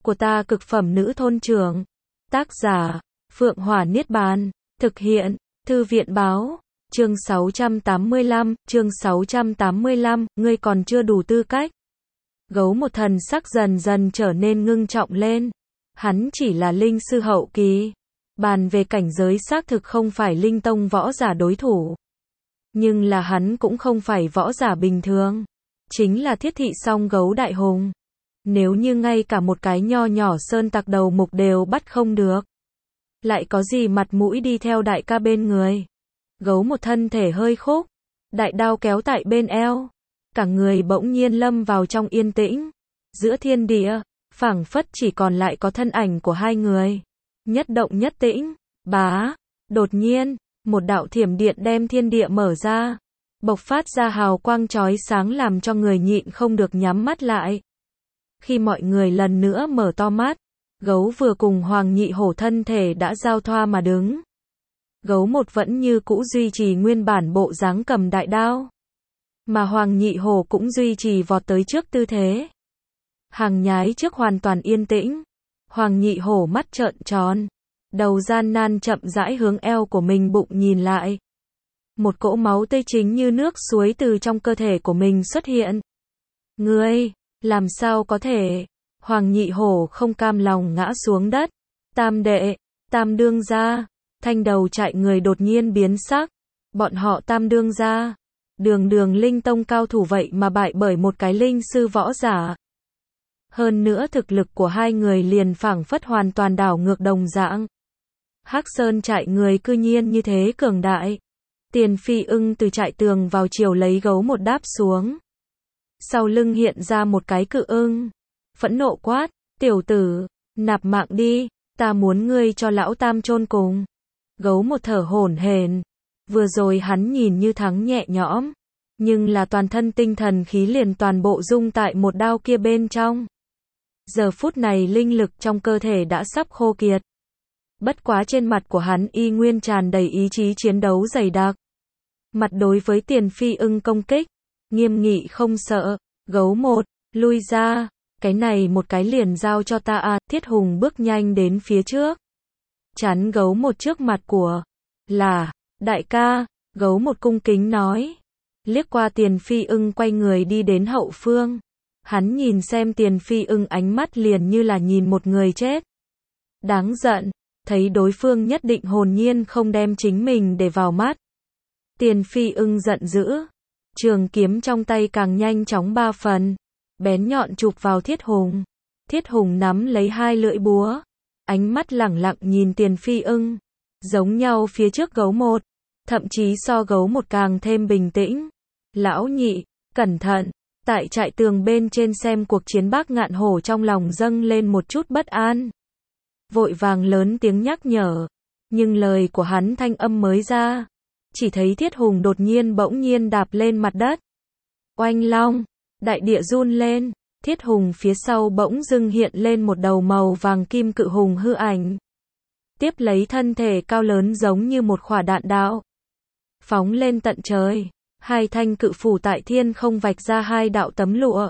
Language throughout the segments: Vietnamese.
của ta cực phẩm nữ thôn trưởng. Tác giả, Phượng Hỏa Niết Bàn. Thực hiện, Thư viện báo. Chương 685, ngươi còn chưa đủ tư cách. Gấu một thần sắc dần dần trở nên ngưng trọng lên. Hắn chỉ là linh sư hậu kỳ. Bàn về cảnh giới xác thực không phải linh tông võ giả đối thủ. Nhưng là hắn cũng không phải võ giả bình thường. Chính là thiết thị song gấu đại hùng. Nếu như ngay cả một cái nho nhỏ sơn tặc đầu mục đều bắt không được, lại có gì mặt mũi đi theo đại ca bên người. Gấu một thân thể hơi khúc, đại đao kéo tại bên eo, cả người bỗng nhiên lâm vào trong yên tĩnh. Giữa thiên địa, phảng phất chỉ còn lại có thân ảnh của hai người. Nhất động nhất tĩnh, đột nhiên, một đạo thiểm điện đem thiên địa mở ra, bộc phát ra hào quang chói sáng làm cho người nhịn không được nhắm mắt lại. Khi mọi người lần nữa mở to mắt, gấu vừa cùng Hoàng Nhị Hổ thân thể đã giao thoa mà đứng. Gấu một vẫn như cũ duy trì nguyên bản bộ dáng cầm đại đao, mà Hoàng Nhị Hổ cũng duy trì vọt tới trước tư thế. Hàng nhái trước hoàn toàn yên tĩnh, Hoàng Nhị Hổ mắt trợn tròn, đầu gian nan chậm rãi hướng eo của mình bụng nhìn lại. Một cỗ máu tươi chính như nước suối từ trong cơ thể của mình xuất hiện. Ngươi, làm sao có thể? Hoàng Nhị Hổ không cam lòng ngã xuống đất. Tam đệ, Tam đương gia, thanh đầu chạy người đột nhiên biến sắc. Bọn họ Tam đương gia, đường linh tông cao thủ vậy mà bại bởi một cái linh sư võ giả. Hơn nữa thực lực của hai người liền phảng phất hoàn toàn đảo ngược đồng dạng. Hắc Sơn chạy người cư nhiên như thế cường đại. Tiền Phi Ưng từ trại tường vào chiều lấy gấu một đáp xuống. Sau lưng hiện ra một cái cự ưng. Phẫn nộ quát, tiểu tử, nạp mạng đi, ta muốn ngươi cho lão Tam chôn cùng. Gấu một thở hổn hển. Vừa rồi hắn nhìn như thắng nhẹ nhõm, nhưng là toàn thân tinh thần khí liền toàn bộ dung tại một đao kia bên trong. Giờ phút này linh lực trong cơ thể đã sắp khô kiệt. Bất quá trên mặt của hắn y nguyên tràn đầy ý chí chiến đấu dày đặc. Mặt đối với Tiền Phi Ưng công kích, nghiêm nghị không sợ. Gấu một, lui ra, cái này một cái liền giao cho ta à. Thiết Hùng bước nhanh đến phía trước, chắn gấu một trước mặt của đại ca. Gấu một cung kính nói, liếc qua Tiền Phi Ưng quay người đi đến hậu phương. Hắn nhìn xem Tiền Phi Ưng ánh mắt liền như là nhìn một người chết. Đáng giận, thấy đối phương nhất định hồn nhiên không đem chính mình để vào mắt. Tiền Phi Ưng giận dữ, trường kiếm trong tay càng nhanh chóng ba phần, bén nhọn chụp vào Thiết Hùng. Thiết Hùng nắm lấy hai lưỡi búa, ánh mắt lẳng lặng nhìn Tiền Phi Ưng, giống nhau phía trước gấu một, thậm chí so gấu một càng thêm bình tĩnh. Lão nhị, cẩn thận. Tại trại tường bên trên xem cuộc chiến Bác Ngạn Hổ trong lòng dâng lên một chút bất an. Vội vàng lớn tiếng nhắc nhở, nhưng lời của hắn thanh âm mới ra, chỉ thấy Thiết Hùng đột nhiên bỗng nhiên đạp lên mặt đất. Oanh long, đại địa run lên, Thiết Hùng phía sau bỗng dưng hiện lên một đầu màu vàng kim cự hùng hư ảnh. Tiếp lấy thân thể cao lớn giống như một quả đạn đạo, phóng lên tận trời. Hai thanh cự phủ tại thiên không vạch ra hai đạo tấm lụa,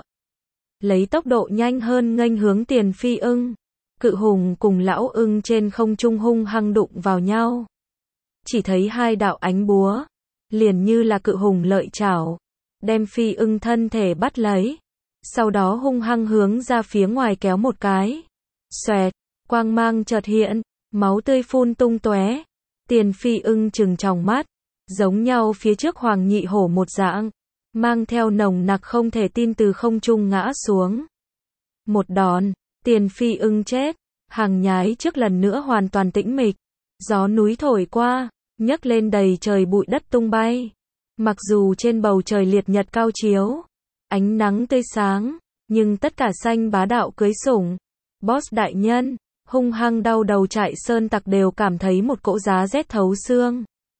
lấy tốc độ nhanh hơn nghênh hướng Tiền Phi Ưng. Cự hùng cùng lão ưng trên không trung hung hăng đụng vào nhau. Chỉ thấy hai đạo ánh búa, liền như là cự hùng lợi chảo, đem Phi Ưng thân thể bắt lấy, sau đó hung hăng hướng ra phía ngoài kéo một cái. Xoẹt, quang mang chợt hiện, máu tươi phun tung tóe. Tiền Phi Ưng trừng tròng mắt, giống nhau phía trước Hoàng Nhị Hổ một dạng, mang theo nồng nặc không thể tin từ không trung ngã xuống. Một đòn, Tiền Phi Ưng chết. Hàng nhái trước lần nữa hoàn toàn tĩnh mịch. Gió núi thổi qua, nhấc lên đầy trời bụi đất tung bay. Mặc dù trên bầu trời liệt nhật cao chiếu, ánh nắng tươi sáng, nhưng tất cả xanh bá đạo cưới sủng. Boss đại nhân, hung hăng đau đầu chạy sơn tặc đều cảm thấy một cỗ giá rét thấu xương.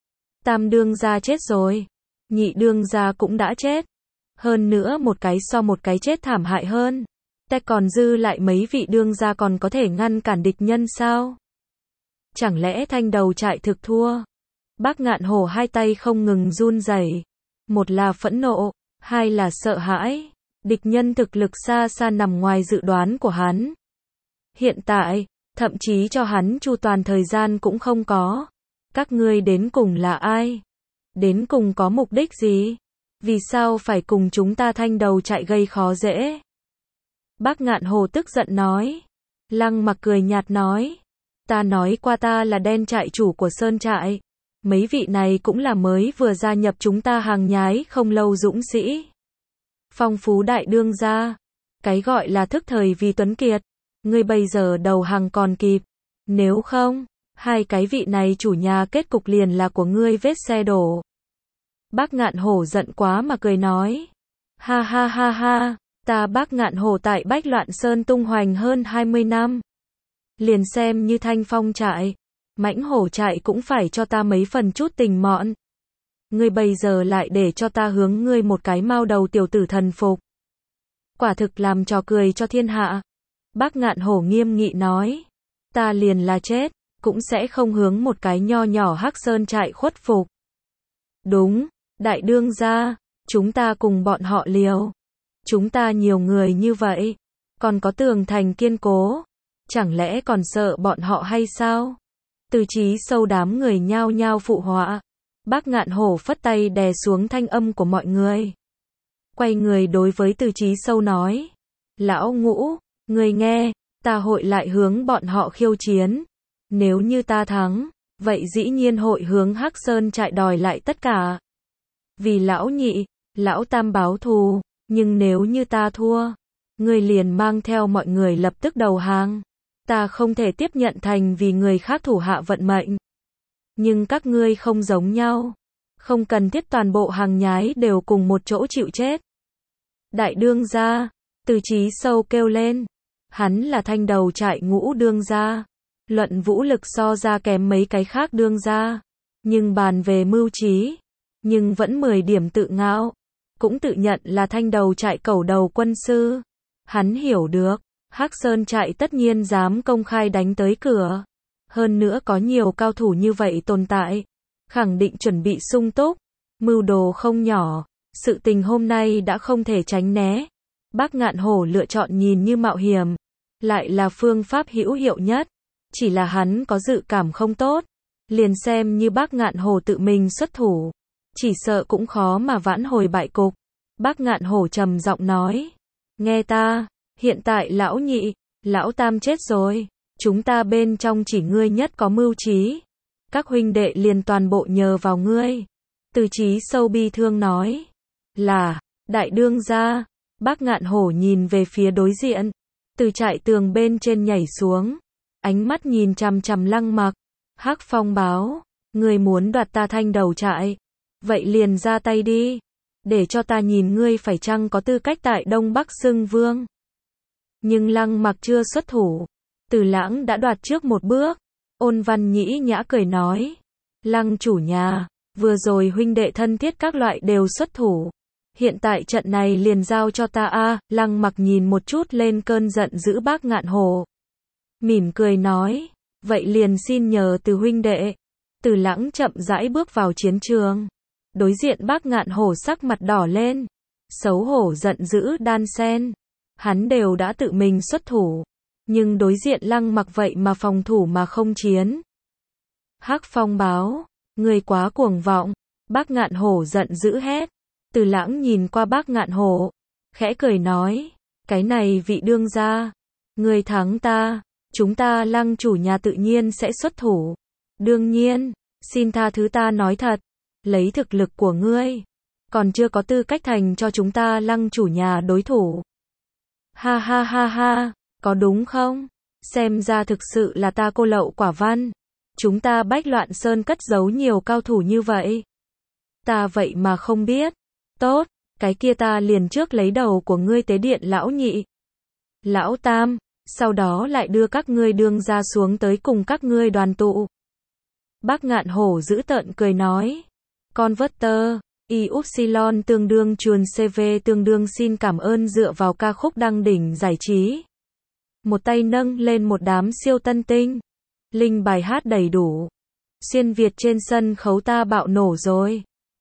Tam đương gia chết rồi, nhị đương gia cũng đã chết. Hơn nữa một cái so một cái chết thảm hại hơn. Te còn dư lại mấy vị đương gia còn có thể ngăn cản địch nhân sao? Chẳng lẽ thanh đầu trại thực thua? Bác Ngạn Hổ hai tay không ngừng run rẩy. Một là phẫn nộ, hai là sợ hãi. Địch nhân thực lực xa xa nằm ngoài dự đoán của hắn. Hiện tại, thậm chí cho hắn chu toàn thời gian cũng không có. Các ngươi đến cùng là ai? Đến cùng có mục đích gì? Vì sao phải cùng chúng ta thanh đầu chạy gây khó dễ? Bác Ngạn Hồ tức giận nói. Lăng Mặc cười nhạt nói. Ta nói qua ta là đen trại chủ của Sơn trại. Mấy vị này cũng là mới vừa gia nhập chúng ta hàng nhái không lâu dũng sĩ. Phong phú đại đương gia. Cái gọi là thức thời vì tuấn kiệt. Ngươi bây giờ đầu hàng còn kịp. Nếu không, hai cái vị này chủ nhà kết cục liền là của ngươi vết xe đổ. Bác Ngạn Hổ giận quá mà cười nói. Ha ha ha ha, ta Bác Ngạn Hổ tại Bách Loạn Sơn tung hoành hơn 20 năm. Liền xem như Thanh Phong trại, Mãnh Hổ trại cũng phải cho ta mấy phần chút tình mọn. Ngươi bây giờ lại để cho ta hướng ngươi một cái mao đầu tiểu tử thần phục. Quả thực làm trò cười cho thiên hạ. Bác Ngạn Hổ nghiêm nghị nói. Ta liền là chết, cũng sẽ không hướng một cái nho nhỏ Hắc Sơn trại khuất phục. Đúng, đại đương gia, chúng ta cùng bọn họ liều. Chúng ta nhiều người như vậy, còn có tường thành kiên cố, chẳng lẽ còn sợ bọn họ hay sao? Từ Chí Sâu đám người nhao nhao phụ họa. Bác Ngạn Hổ phất tay đè xuống thanh âm của mọi người. Quay người đối với Từ Chí Sâu nói. Lão Ngũ, người nghe, ta hội lại hướng bọn họ khiêu chiến. Nếu như ta thắng, vậy dĩ nhiên hội hướng Hắc Sơn trại đòi lại tất cả. Vì lão nhị, lão tam báo thù, nhưng nếu như ta thua, ngươi liền mang theo mọi người lập tức đầu hàng. Ta không thể tiếp nhận thành vì người khác thủ hạ vận mệnh. Nhưng các ngươi không giống nhau. Không cần thiết toàn bộ hàng nhái đều cùng một chỗ chịu chết. Đại đương gia, Từ Chí Sâu kêu lên. Hắn là thanh đầu trại Ngũ đương gia. Luận vũ lực so ra kém mấy cái khác đương gia. Nhưng bàn về mưu trí, nhưng vẫn 10 điểm tự ngạo. Cũng tự nhận là thanh đầu trại cẩu đầu quân sư. Hắn hiểu được, Hắc Sơn trại tất nhiên dám công khai đánh tới cửa. Hơn nữa có nhiều cao thủ như vậy tồn tại. Khẳng định chuẩn bị sung túc. Mưu đồ không nhỏ. Sự tình hôm nay đã không thể tránh né. Bác Ngạn Hổ lựa chọn nhìn như mạo hiểm. Lại là phương pháp hữu hiệu nhất. Chỉ là hắn có dự cảm không tốt. Liền xem như Bác Ngạn Hổ tự mình xuất thủ. Chỉ sợ cũng khó mà vãn hồi bại cục. Bác Ngạn Hổ trầm giọng nói. Nghe ta, hiện tại lão nhị, lão tam chết rồi. Chúng ta bên trong chỉ ngươi nhất có mưu trí. Các huynh đệ liền toàn bộ nhờ vào ngươi. Từ Chí Sâu bi thương nói. Là, đại đương gia. Bác Ngạn Hổ nhìn về phía đối diện. Từ trại tường bên trên nhảy xuống. Ánh mắt nhìn chằm chằm Lăng Mặc. Hắc Phong báo. Ngươi muốn đoạt ta thanh đầu trại. Vậy liền ra tay đi. Để cho ta nhìn ngươi phải chăng có tư cách tại Đông Bắc xưng vương. Nhưng Lăng Mặc chưa xuất thủ. Từ Lãng đã đoạt trước một bước. Ôn Văn Nhĩ nhã cười nói. Lăng chủ nhà, vừa rồi huynh đệ thân thiết các loại đều xuất thủ. Hiện tại trận này liền giao cho ta a. Lăng Mặc nhìn một chút lên cơn giận dữ Bác Ngạn Hổ. Mỉm cười nói. Vậy liền xin nhờ từ huynh đệ. Từ Lãng chậm rãi bước vào chiến trường. Đối diện Bác Ngạn Hổ sắc mặt đỏ lên. Xấu hổ giận dữ đan xen. Hắn đều đã tự mình xuất thủ. Nhưng đối diện Lăng Mặc vậy mà phòng thủ mà không chiến. Hắc Phong báo. Người quá cuồng vọng. Bác Ngạn Hổ giận dữ hét. Từ Lãng nhìn qua Bác Ngạn Hổ. Khẽ cười nói. Cái này vị đương gia. Người thắng ta. Chúng ta Lăng chủ nhà tự nhiên sẽ xuất thủ. Đương nhiên. Xin tha thứ ta nói thật. Lấy thực lực của ngươi. Còn chưa có tư cách thành cho chúng ta Lăng chủ nhà đối thủ. Ha ha ha ha. Có đúng không? Xem ra thực sự là ta cô lậu quả văn. Chúng ta Bách Loạn Sơn cất giấu nhiều cao thủ như vậy. Ta vậy mà không biết. Tốt, cái kia ta liền trước lấy đầu của ngươi tế điện lão nhị. Lão tam, sau đó lại đưa các ngươi đương ra xuống tới cùng các ngươi đoàn tụ. Bác Ngạn Hổ dữ tợn cười nói. Converter, Y-Upsilon tương đương chuồn CV tương đương xin cảm ơn dựa vào ca khúc đăng đỉnh giải trí. Một tay nâng lên một đám siêu tân tinh. Linh bài hát đầy đủ. Xuyên Việt trên sân khấu ta bạo nổ rồi.